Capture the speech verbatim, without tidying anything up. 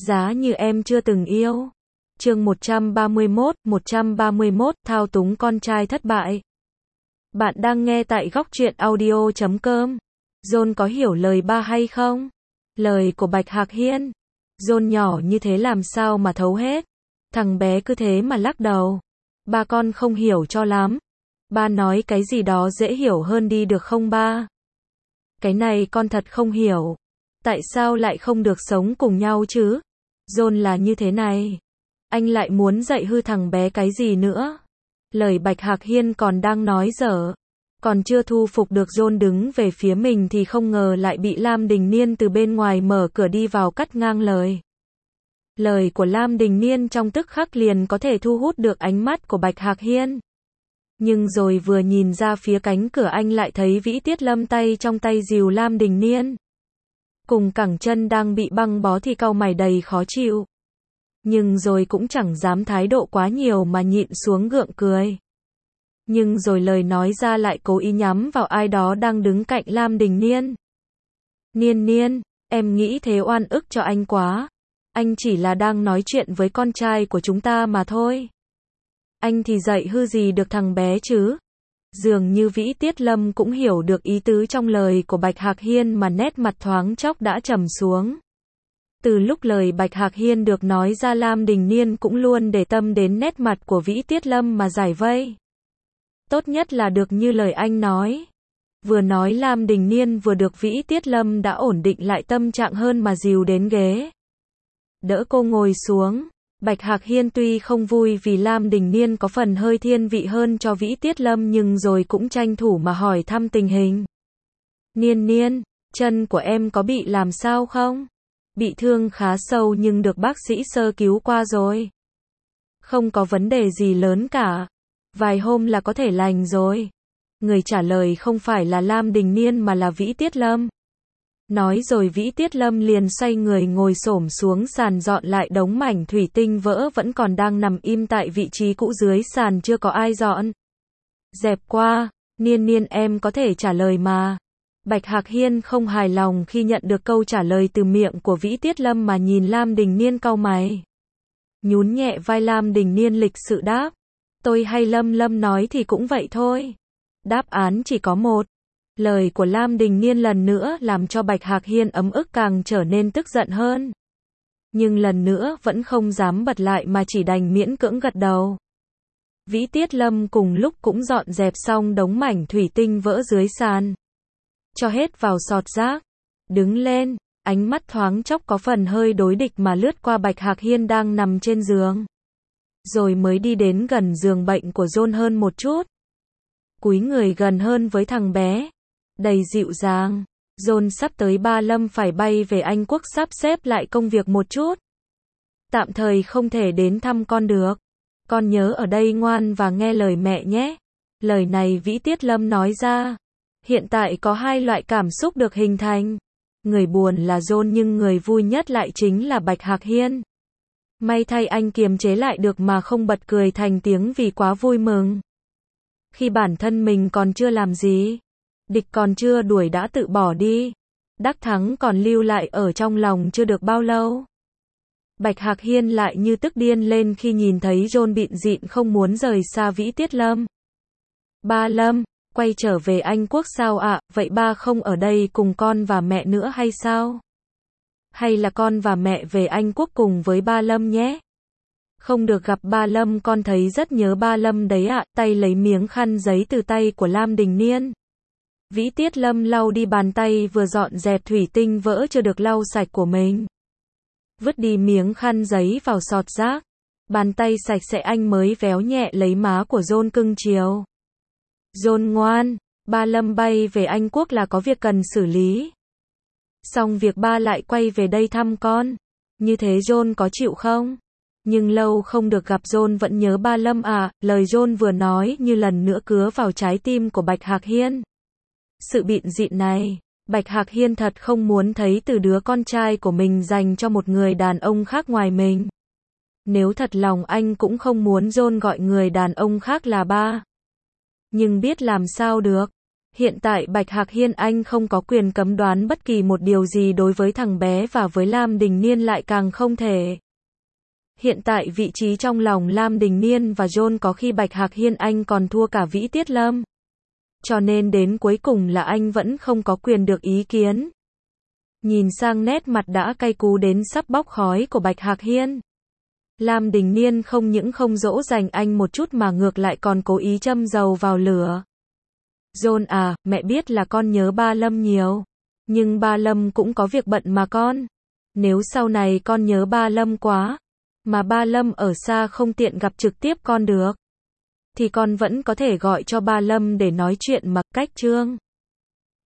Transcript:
Giá như em chưa từng yêu. Chương một trăm ba mươi mốt, một trăm ba mươi mốt, thao túng con trai thất bại. Bạn đang nghe tại góc truyện audio chấm com. John có hiểu lời ba hay không? Lời của Bạch Hạc Hiên. John nhỏ như thế làm sao mà thấu hết. Thằng bé cứ thế mà lắc đầu. Ba con không hiểu cho lắm. Ba nói cái gì đó dễ hiểu hơn đi được không ba? Cái này con thật không hiểu. Tại sao lại không được sống cùng nhau chứ? John là như thế này. Anh lại muốn dạy hư thằng bé cái gì nữa? Lời Bạch Hạc Hiên còn đang nói dở. Còn chưa thu phục được John đứng về phía mình thì không ngờ lại bị Lam Đình Niên từ bên ngoài mở cửa đi vào cắt ngang lời. Lời của Lam Đình Niên trong tức khắc liền có thể thu hút được ánh mắt của Bạch Hạc Hiên. Nhưng rồi vừa nhìn ra phía cánh cửa anh lại thấy Vĩ Tiết Lâm tay trong tay dìu Lam Đình Niên. Cùng cẳng chân đang bị băng bó thì cau mày đầy khó chịu. Nhưng rồi cũng chẳng dám thái độ quá nhiều mà nhịn xuống gượng cười. Nhưng rồi lời nói ra lại cố ý nhắm vào ai đó đang đứng cạnh Lam Đình Niên. Niên Niên, em nghĩ thế oan ức cho anh quá. Anh chỉ là đang nói chuyện với con trai của chúng ta mà thôi. Anh thì dạy hư gì được thằng bé chứ? Dường như Vĩ Tiết Lâm cũng hiểu được ý tứ trong lời của Bạch Hạc Hiên mà nét mặt thoáng chốc đã trầm xuống. Từ lúc lời Bạch Hạc Hiên được nói ra Lam Đình Niên cũng luôn để tâm đến nét mặt của Vĩ Tiết Lâm mà giải vây. Tốt nhất là được như lời anh nói. Vừa nói Lam Đình Niên vừa được Vĩ Tiết Lâm đã ổn định lại tâm trạng hơn mà dìu đến ghế. Đỡ cô ngồi xuống. Bạch Hạc Hiên tuy không vui vì Lam Đình Niên có phần hơi thiên vị hơn cho Vĩ Tiết Lâm nhưng rồi cũng tranh thủ mà hỏi thăm tình hình. Niên Niên, chân của em có bị làm sao không? Bị thương khá sâu nhưng được bác sĩ sơ cứu qua rồi. Không có vấn đề gì lớn cả. Vài hôm là có thể lành rồi. Người trả lời không phải là Lam Đình Niên mà là Vĩ Tiết Lâm. Nói rồi Vĩ Tiết Lâm liền xoay người ngồi xổm xuống sàn dọn lại đống mảnh thủy tinh vỡ vẫn còn đang nằm im tại vị trí cũ dưới sàn chưa có ai dọn. Dẹp qua, Niên Niên em có thể trả lời mà. Bạch Hạc Hiên không hài lòng khi nhận được câu trả lời từ miệng của Vĩ Tiết Lâm mà nhìn Lam Đình Niên cau mày. Nhún nhẹ vai Lam Đình Niên lịch sự đáp. Tôi hay Lâm Lâm nói thì cũng vậy thôi. Đáp án chỉ có một. Lời của Lam Đình Niên lần nữa làm cho Bạch Hạc Hiên ấm ức càng trở nên tức giận hơn. Nhưng lần nữa vẫn không dám bật lại mà chỉ đành miễn cưỡng gật đầu. Vĩ Tiết Lâm cùng lúc cũng dọn dẹp xong đống mảnh thủy tinh vỡ dưới sàn. Cho hết vào sọt rác. Đứng lên, ánh mắt thoáng chốc có phần hơi đối địch mà lướt qua Bạch Hạc Hiên đang nằm trên giường. Rồi mới đi đến gần giường bệnh của John hơn một chút. Cúi người gần hơn với thằng bé. Đầy dịu dàng. John sắp tới Ba Lâm phải bay về Anh Quốc sắp xếp lại công việc một chút. Tạm thời không thể đến thăm con được. Con nhớ ở đây ngoan và nghe lời mẹ nhé. Lời này Vĩ Tiết Lâm nói ra. Hiện tại có hai loại cảm xúc được hình thành. Người buồn là John nhưng người vui nhất lại chính là Bạch Hạc Hiên. May thay anh kiềm chế lại được mà không bật cười thành tiếng vì quá vui mừng. Khi bản thân mình còn chưa làm gì. Địch còn chưa đuổi đã tự bỏ đi. Đắc thắng còn lưu lại ở trong lòng chưa được bao lâu. Bạch Hạc Hiên lại như tức điên lên khi nhìn thấy John bịn dịn không muốn rời xa Vĩ Tiết Lâm. Ba Lâm, quay trở về Anh Quốc sao ạ? À? Vậy ba không ở đây cùng con và mẹ nữa hay sao? Hay là con và mẹ về Anh Quốc cùng với Ba Lâm nhé? Không được gặp Ba Lâm con thấy rất nhớ Ba Lâm đấy ạ. À. Tay lấy miếng khăn giấy từ tay của Lam Đình Niên. Vĩ Tiết Lâm lau đi bàn tay vừa dọn dẹp thủy tinh vỡ chưa được lau sạch của mình. Vứt đi miếng khăn giấy vào sọt rác. Bàn tay sạch sẽ anh mới véo nhẹ lấy má của John cưng chiều. John ngoan, Ba Lâm bay về Anh Quốc là có việc cần xử lý. Xong việc ba lại quay về đây thăm con. Như thế John có chịu không? Nhưng lâu không được gặp John vẫn nhớ Ba Lâm à, lời John vừa nói như lần nữa cứa vào trái tim của Bạch Hạc Hiên. Sự bịn dịn này, Bạch Hạc Hiên thật không muốn thấy từ đứa con trai của mình dành cho một người đàn ông khác ngoài mình. Nếu thật lòng anh cũng không muốn John gọi người đàn ông khác là ba. Nhưng biết làm sao được. Hiện tại Bạch Hạc Hiên Anh không có quyền cấm đoán bất kỳ một điều gì đối với thằng bé và với Lam Đình Niên lại càng không thể. Hiện tại vị trí trong lòng Lam Đình Niên và John có khi Bạch Hạc Hiên Anh còn thua cả Vĩ Tiết Lâm. Cho nên đến cuối cùng là anh vẫn không có quyền được ý kiến. Nhìn sang nét mặt đã cay cú đến sắp bốc khói của Bạch Hạc Hiên, Lam Đình Niên không những không dỗ dành anh một chút mà ngược lại còn cố ý châm dầu vào lửa. John à, mẹ biết là con nhớ ba Lâm nhiều. Nhưng ba Lâm cũng có việc bận mà con. Nếu sau này con nhớ ba Lâm quá, mà ba Lâm ở xa không tiện gặp trực tiếp con được, thì con vẫn có thể gọi cho ba Lâm để nói chuyện mà cách Trương.